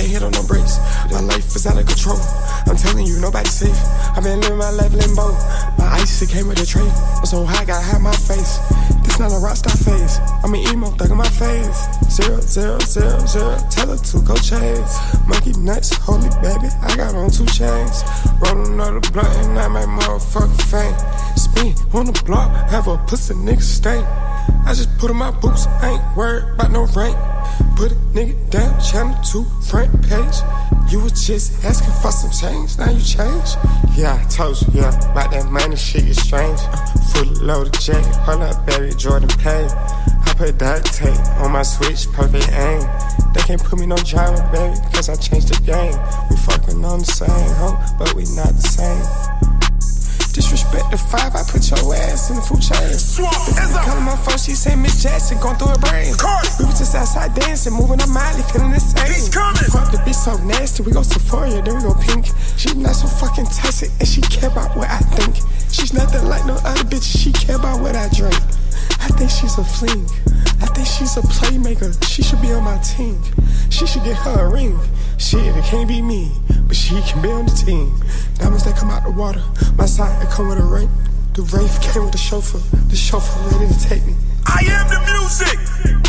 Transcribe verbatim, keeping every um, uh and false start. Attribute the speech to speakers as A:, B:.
A: can't hit on no brakes. My life is out of control. I'm telling you, nobody's safe. I've been living my life limbo. My ice, it came with a tray. I'm so high, gotta hide my face. This not a rockstar phase. I'm an emo, thug in my face. Zero, zero, zero, zero. Tell her to go chase. Monkey nuts, holy baby. I got on two chains. Roll another blunt and I make motherfucking fame. Spin on the block, have a pussy nigga stain. I just put on my boots, I ain't worried about no rank. Put a nigga down, channel two, front page. You was just asking for some change, now you change. Yeah, I told you, yeah, about that money shit is strange. Full loaded jet, hold up, baby, Jordan Pay. I put duct tape on my switch, perfect aim. They can't put me no driver, baby, cause I changed the game. We fucking on the same hoe, but we not the same. Disrespect the five, I put your ass in the food chain.
B: Swamp
A: is
B: up.
A: Calling my phone, she say Miss Jackson, going through her brain.
B: Cardi.
A: We was just outside dancing, moving our Miley, feeling the same.
B: He's coming.
A: Fuck the bitch so nasty, we go Sephora, then we go pink. She not so fucking toxic, and she care about what I think. She's nothing like no other bitch, she care about what I drink. I think she's a fling. I think she's a playmaker. She should be on my team. She should get her a ring. Shit, it can't be me, but she can be on the team. Diamonds that come out the water. My side, it come with a ring. The Wraith came with a chauffeur. The chauffeur ready to take me.
B: I am the music.